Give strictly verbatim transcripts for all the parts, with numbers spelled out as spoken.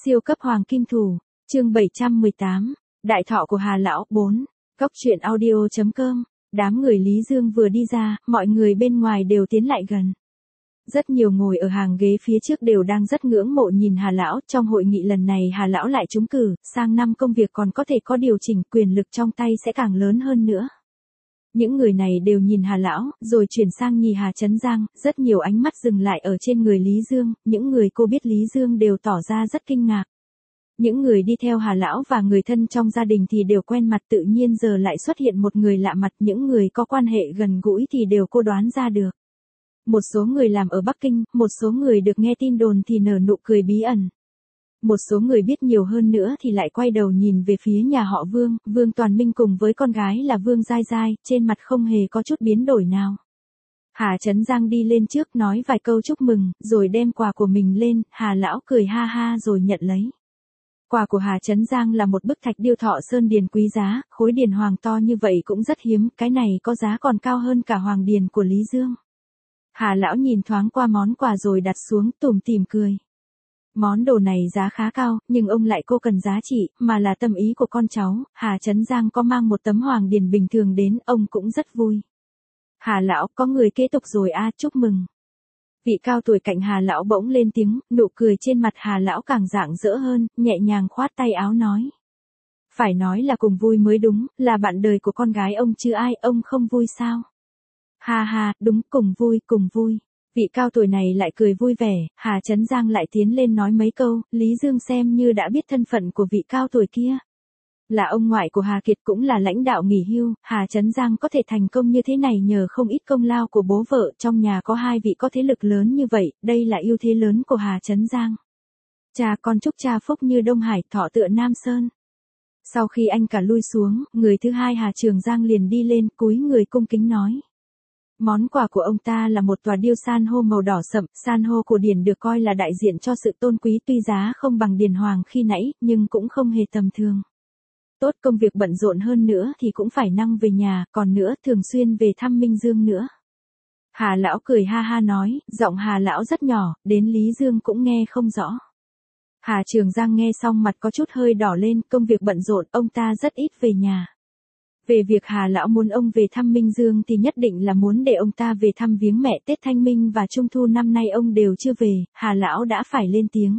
Siêu cấp hoàng kim thủ, chương bảy trăm mười tám, đại thọ của Hà lão bốn, góc truyện audio.com, đám người Lý Dương vừa đi ra, mọi người bên ngoài đều tiến lại gần. Rất nhiều ngồi ở hàng ghế phía trước đều đang rất ngưỡng mộ nhìn Hà lão, trong hội nghị lần này Hà lão lại trúng cử, sang năm công việc còn có thể có điều chỉnh, quyền lực trong tay sẽ càng lớn hơn nữa. Những người này đều nhìn Hà lão, rồi chuyển sang nhìn Hà Chấn Giang, rất nhiều ánh mắt dừng lại ở trên người Lý Dương, những người cô biết Lý Dương đều tỏ ra rất kinh ngạc. Những người đi theo Hà lão và người thân trong gia đình thì đều quen mặt, tự nhiên giờ lại xuất hiện một người lạ mặt, những người có quan hệ gần gũi thì đều cô đoán ra được. Một số người làm ở Bắc Kinh, một số người được nghe tin đồn thì nở nụ cười bí ẩn. Một số người biết nhiều hơn nữa thì lại quay đầu nhìn về phía nhà họ Vương, Vương Toàn Minh cùng với con gái là Vương Giai Giai, trên mặt không hề có chút biến đổi nào. Hà Chấn Giang đi lên trước nói vài câu chúc mừng, rồi đem quà của mình lên, Hà lão cười ha ha rồi nhận lấy. Quà của Hà Chấn Giang là một bức thạch điêu thọ sơn điền quý giá, khối điền hoàng to như vậy cũng rất hiếm, cái này có giá còn cao hơn cả hoàng điền của Lý Dương. Hà lão nhìn thoáng qua món quà rồi đặt xuống, tủm tỉm cười. Món đồ này giá khá cao, nhưng ông lại cô cần giá trị, mà là tâm ý của con cháu. Hà Chấn Giang có mang một tấm hoàng điền bình thường đến, ông cũng rất vui. Hà lão, có người kế tục rồi a, à, chúc mừng. Vị cao tuổi cạnh Hà lão bỗng lên tiếng, nụ cười trên mặt Hà lão càng rạng rỡ hơn, nhẹ nhàng khoát tay áo nói. Phải nói là cùng vui mới đúng, là bạn đời của con gái ông chứ ai, ông không vui sao? Ha ha, đúng, cùng vui, cùng vui. Vị cao tuổi này lại cười vui vẻ, Hà Chấn Giang lại tiến lên nói mấy câu, Lý Dương xem như đã biết thân phận của vị cao tuổi kia. Là ông ngoại của Hà Kiệt, cũng là lãnh đạo nghỉ hưu, Hà Chấn Giang có thể thành công như thế này nhờ không ít công lao của bố vợ, trong nhà có hai vị có thế lực lớn như vậy, đây là ưu thế lớn của Hà Chấn Giang. Cha con chúc cha phúc như Đông Hải, thọ tựa Nam Sơn. Sau khi anh cả lui xuống, người thứ hai Hà Trường Giang liền đi lên, cúi người cung kính nói. Món quà của ông ta là một tòa điêu san hô màu đỏ sậm, san hô cổ điển được coi là đại diện cho sự tôn quý, tuy giá không bằng điền hoàng khi nãy, nhưng cũng không hề tầm thường. Tốt, công việc bận rộn hơn nữa thì cũng phải năng về nhà, còn nữa thường xuyên về thăm Minh Dương nữa. Hà lão cười ha ha nói, giọng Hà lão rất nhỏ, đến Lý Dương cũng nghe không rõ. Hà Trường Giang nghe xong mặt có chút hơi đỏ lên, công việc bận rộn, ông ta rất ít về nhà. Về việc Hà lão muốn ông về thăm Minh Dương thì nhất định là muốn để ông ta về thăm viếng mẹ, Tết Thanh Minh và Trung Thu năm nay ông đều chưa về, Hà lão đã phải lên tiếng.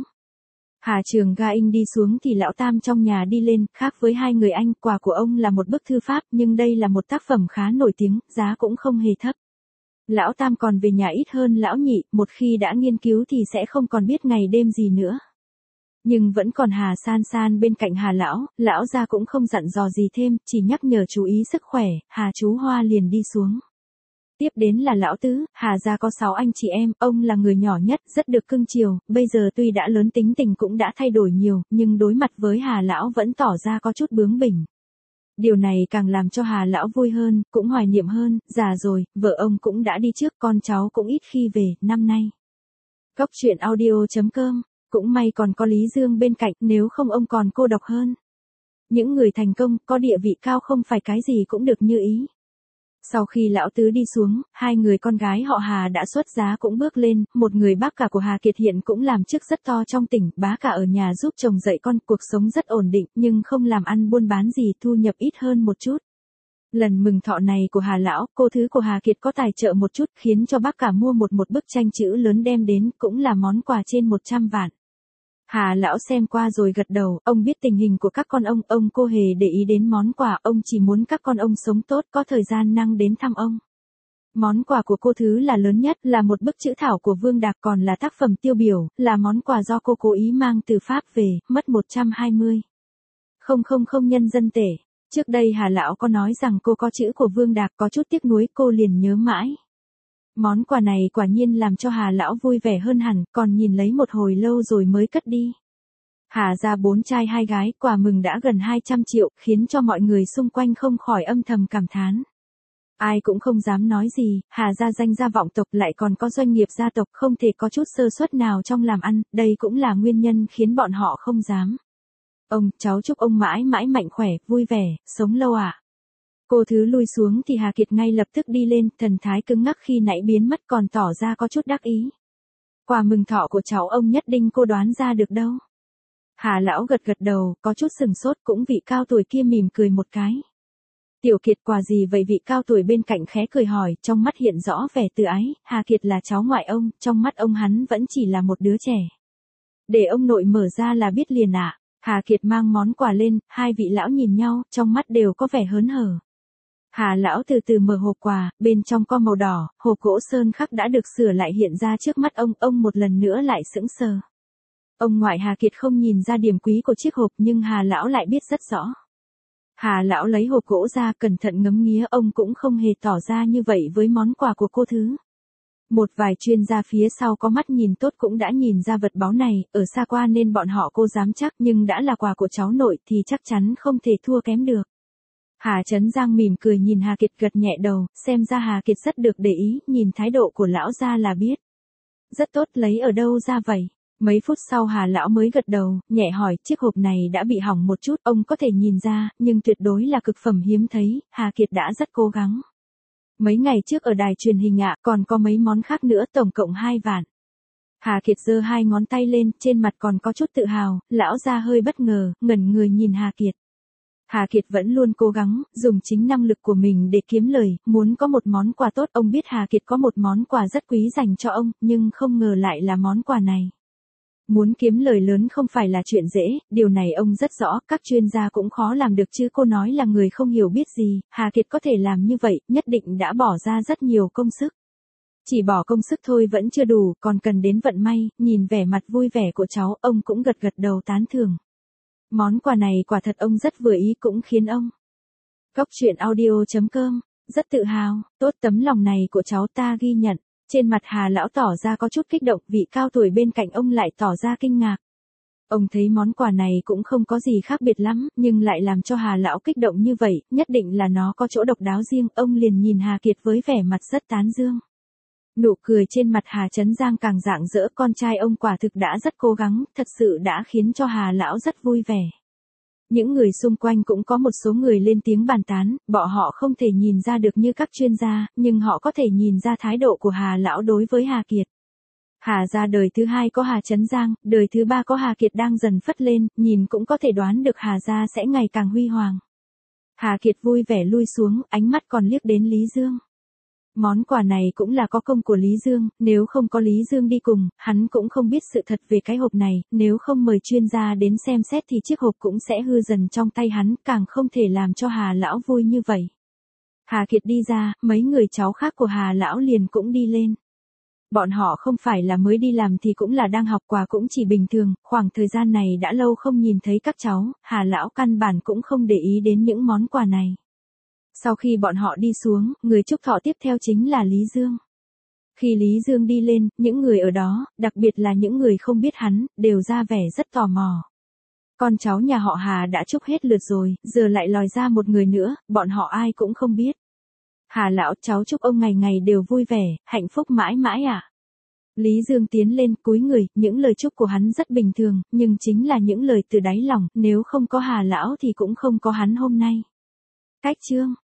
Hà Trường Ga Inh đi xuống thì lão Tam trong nhà đi lên, khác với hai người anh, quà của ông là một bức thư pháp, nhưng đây là một tác phẩm khá nổi tiếng, giá cũng không hề thấp. Lão Tam còn về nhà ít hơn lão Nhị, một khi đã nghiên cứu thì sẽ không còn biết ngày đêm gì nữa. Nhưng vẫn còn Hà San San bên cạnh Hà lão, lão gia cũng không dặn dò gì thêm, chỉ nhắc nhở chú ý sức khỏe, Hà chú Hoa liền đi xuống. Tiếp đến là lão Tứ, Hà gia có sáu anh chị em, ông là người nhỏ nhất, rất được cưng chiều, bây giờ tuy đã lớn tính tình cũng đã thay đổi nhiều, nhưng đối mặt với Hà lão vẫn tỏ ra có chút bướng bỉnh. Điều này càng làm cho Hà lão vui hơn, cũng hoài niệm hơn, già rồi, vợ ông cũng đã đi trước, con cháu cũng ít khi về, năm nay. Góc truyện audio.com, cũng may còn có Lý Dương bên cạnh, nếu không ông còn cô độc hơn. Những người thành công, có địa vị cao không phải cái gì cũng được như ý. Sau khi lão Tứ đi xuống, hai người con gái họ Hà đã xuất giá cũng bước lên, một người bác cả của Hà Kiệt hiện cũng làm chức rất to trong tỉnh, bá cả ở nhà giúp chồng dạy con, cuộc sống rất ổn định, nhưng không làm ăn buôn bán gì, thu nhập ít hơn một chút. Lần mừng thọ này của Hà lão, cô thứ của Hà Kiệt có tài trợ một chút, khiến cho bác cả mua một một bức tranh chữ lớn đem đến, cũng là món quà trên một trăm vạn. Hà lão xem qua rồi gật đầu, ông biết tình hình của các con ông, ông cô hề để ý đến món quà, ông chỉ muốn các con ông sống tốt, có thời gian năng đến thăm ông. Món quà của cô thứ là lớn nhất, là một bức chữ thảo của Vương Đạc, còn là tác phẩm tiêu biểu, là món quà do cô cố ý mang từ Pháp về, mất một trăm hai mươi không không không nhân dân tệ. Trước đây Hà lão có nói rằng cô có chữ của Vương Đạc, có chút tiếc nuối, cô liền nhớ mãi. Món quà này quả nhiên làm cho Hà lão vui vẻ hơn hẳn, còn nhìn lấy một hồi lâu rồi mới cất đi. Hà ra bốn trai hai gái, quà mừng đã gần hai trăm triệu, khiến cho mọi người xung quanh không khỏi âm thầm cảm thán. Ai cũng không dám nói gì, Hà ra danh gia vọng tộc lại còn có doanh nghiệp gia tộc, không thể có chút sơ suất nào trong làm ăn, đây cũng là nguyên nhân khiến bọn họ không dám. Ông, cháu chúc ông mãi mãi mạnh khỏe, vui vẻ, sống lâu ạ. À. Cô thứ lui xuống thì Hà Kiệt ngay lập tức đi lên, thần thái cứng ngắc khi nãy biến mất còn tỏ ra có chút đắc ý. Quà mừng thọ của cháu ông nhất định cô đoán ra được đâu. Hà lão gật gật đầu, có chút sừng sốt, cũng vị cao tuổi kia mỉm cười một cái. Tiểu Kiệt quà gì vậy? Vị cao tuổi bên cạnh khẽ cười hỏi, trong mắt hiện rõ vẻ từ ái. Hà Kiệt là cháu ngoại ông, trong mắt ông hắn vẫn chỉ là một đứa trẻ. Để ông nội mở ra là biết liền ạ. À. Hà Kiệt mang món quà lên, hai vị lão nhìn nhau, trong mắt đều có vẻ hớn hở. Hà lão từ từ mở hộp quà, bên trong có màu đỏ, hộp gỗ sơn khắc đã được sửa lại hiện ra trước mắt ông, ông một lần nữa lại sững sờ. Ông ngoại Hà Kiệt không nhìn ra điểm quý của chiếc hộp nhưng Hà lão lại biết rất rõ. Hà lão lấy hộp gỗ ra cẩn thận ngắm nghía, ông cũng không hề tỏ ra như vậy với món quà của cô Thứ. Một vài chuyên gia phía sau có mắt nhìn tốt cũng đã nhìn ra vật báu này, ở xa qua nên bọn họ cô dám chắc, nhưng đã là quà của cháu nội thì chắc chắn không thể thua kém được. Hà Chấn Giang mỉm cười nhìn Hà Kiệt gật nhẹ đầu, xem ra Hà Kiệt rất được để ý, nhìn thái độ của lão ra là biết. Rất tốt, lấy ở đâu ra vậy? Mấy phút sau Hà lão mới gật đầu, nhẹ hỏi, chiếc hộp này đã bị hỏng một chút, ông có thể nhìn ra, nhưng tuyệt đối là cực phẩm hiếm thấy, Hà Kiệt đã rất cố gắng. Mấy ngày trước ở đài truyền hình ạ, còn có mấy món khác nữa, tổng cộng hai vạn. Hà Kiệt giơ hai ngón tay lên, trên mặt còn có chút tự hào, lão ra hơi bất ngờ, ngẩn người nhìn Hà Kiệt. Hà Kiệt vẫn luôn cố gắng, dùng chính năng lực của mình để kiếm lời, muốn có một món quà tốt. Ông biết Hà Kiệt có một món quà rất quý dành cho ông, nhưng không ngờ lại là món quà này. Muốn kiếm lời lớn không phải là chuyện dễ, điều này ông rất rõ, các chuyên gia cũng khó làm được chứ cô nói là người không hiểu biết gì, Hà Kiệt có thể làm như vậy, nhất định đã bỏ ra rất nhiều công sức. Chỉ bỏ công sức thôi vẫn chưa đủ, còn cần đến vận may, nhìn vẻ mặt vui vẻ của cháu, ông cũng gật gật đầu tán thưởng. Món quà này quả thật ông rất vừa ý, cũng khiến ông. Góc truyện audio chấm com, rất tự hào, tốt, tấm lòng này của cháu ta ghi nhận. Trên mặt Hà lão tỏ ra có chút kích động, vị cao tuổi bên cạnh ông lại tỏ ra kinh ngạc. Ông thấy món quà này cũng không có gì khác biệt lắm, nhưng lại làm cho Hà lão kích động như vậy, nhất định là nó có chỗ độc đáo riêng, ông liền nhìn Hà Kiệt với vẻ mặt rất tán dương. Nụ cười trên mặt Hà Chấn Giang càng rạng rỡ, con trai ông quả thực đã rất cố gắng, thật sự đã khiến cho Hà lão rất vui vẻ. Những người xung quanh cũng có một số người lên tiếng bàn tán, bọn họ không thể nhìn ra được như các chuyên gia, nhưng họ có thể nhìn ra thái độ của Hà lão đối với Hà Kiệt. Hà gia đời thứ hai có Hà Chấn Giang, đời thứ ba có Hà Kiệt đang dần phất lên, nhìn cũng có thể đoán được Hà gia sẽ ngày càng huy hoàng. Hà Kiệt vui vẻ lui xuống, ánh mắt còn liếc đến Lý Dương. Món quà này cũng là có công của Lý Dương, nếu không có Lý Dương đi cùng, hắn cũng không biết sự thật về cái hộp này, nếu không mời chuyên gia đến xem xét thì chiếc hộp cũng sẽ hư dần trong tay hắn, càng không thể làm cho Hà lão vui như vậy. Hà Kiệt đi ra, mấy người cháu khác của Hà lão liền cũng đi lên. Bọn họ không phải là mới đi làm thì cũng là đang học, quà cũng chỉ bình thường, khoảng thời gian này đã lâu không nhìn thấy các cháu, Hà lão căn bản cũng không để ý đến những món quà này. Sau khi bọn họ đi xuống, người chúc thọ tiếp theo chính là Lý Dương. Khi Lý Dương đi lên, những người ở đó, đặc biệt là những người không biết hắn, đều ra vẻ rất tò mò. Con cháu nhà họ Hà đã chúc hết lượt rồi, giờ lại lòi ra một người nữa, bọn họ ai cũng không biết. Hà lão, cháu chúc ông ngày ngày đều vui vẻ, hạnh phúc mãi mãi ạ. À? Lý Dương tiến lên, cúi người, những lời chúc của hắn rất bình thường, nhưng chính là những lời từ đáy lòng, nếu không có Hà lão thì cũng không có hắn hôm nay. Cách chương